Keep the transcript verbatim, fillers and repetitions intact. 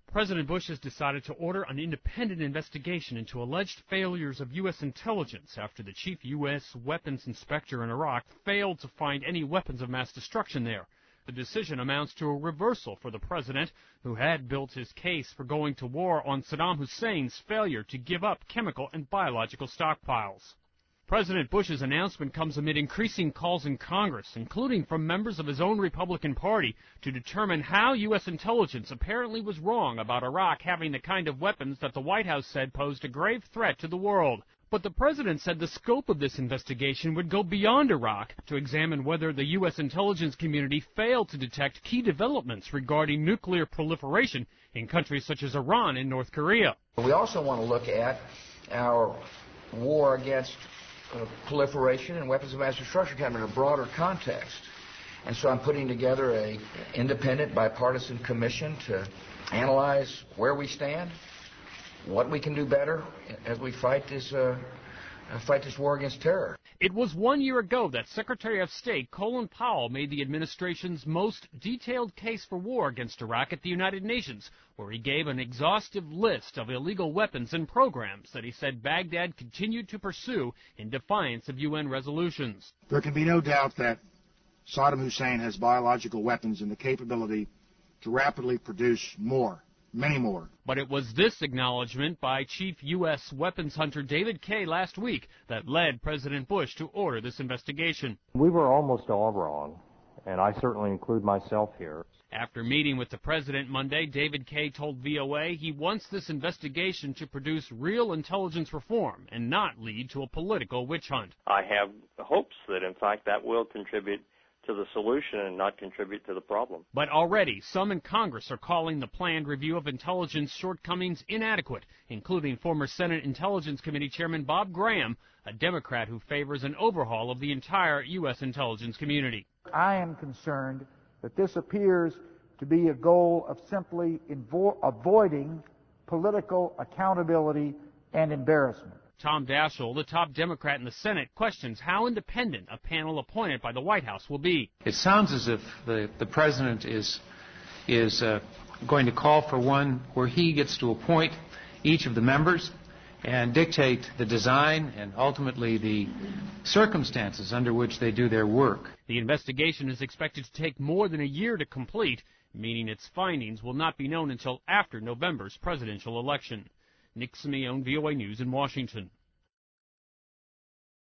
President Bush has decided to order an independent investigation into alleged failures of U S intelligence after the chief U S weapons inspector in Iraq failed to find any weapons of mass destruction there. The decision amounts to a reversal for the president, who had built his case for going to war on Saddam Hussein's failure to give up chemical and biological stockpiles. President Bush's announcement comes amid increasing calls in Congress, including from members of his own Republican Party, to determine how U S intelligence apparently was wrong about Iraq having the kind of weapons that the White House said posed a grave threat to the world. But the president said the scope of this investigation would go beyond Iraq to examine whether the U S intelligence community failed to detect key developments regarding nuclear proliferation in countries such as Iran and North Korea. We also want to look at our war against Uh, proliferation and weapons of mass destruction kind of in a broader context. And so I'm putting together a independent bipartisan commission to analyze where we stand, what we can do better as we fight this uh, fight this war against terror. It was one year ago that Secretary of State Colin Powell made the administration's most detailed case for war against Iraq at the United Nations, where he gave an exhaustive list of illegal weapons and programs that he said Baghdad continued to pursue in defiance of U N resolutions. There can be no doubt that Saddam Hussein has biological weapons and the capability to rapidly produce more. Many more. But it was this acknowledgement by Chief U S weapons hunter David Kay last week that led President Bush to order this investigation. We were almost all wrong, and I certainly include myself here. After meeting with the president Monday, David Kay told V O A he wants this investigation to produce real intelligence reform and not lead to a political witch hunt. I have hopes that, in fact, that will contribute to the solution and not contribute to the problem. But already, some in Congress are calling the planned review of intelligence shortcomings inadequate, including former Senate Intelligence Committee Chairman Bob Graham, a Democrat who favors an overhaul of the entire U S intelligence community. I am concerned that this appears to be a goal of simply invo- avoiding political accountability and embarrassment. Tom Daschle, the top Democrat in the Senate, questions how independent a panel appointed by the White House will be. It sounds as if the, the president is, is uh, going to call for one where he gets to appoint each of the members and dictate the design and ultimately the circumstances under which they do their work. The investigation is expected to take more than a year to complete, meaning its findings will not be known until after November's presidential election. Nick Simeone, V O A News in Washington.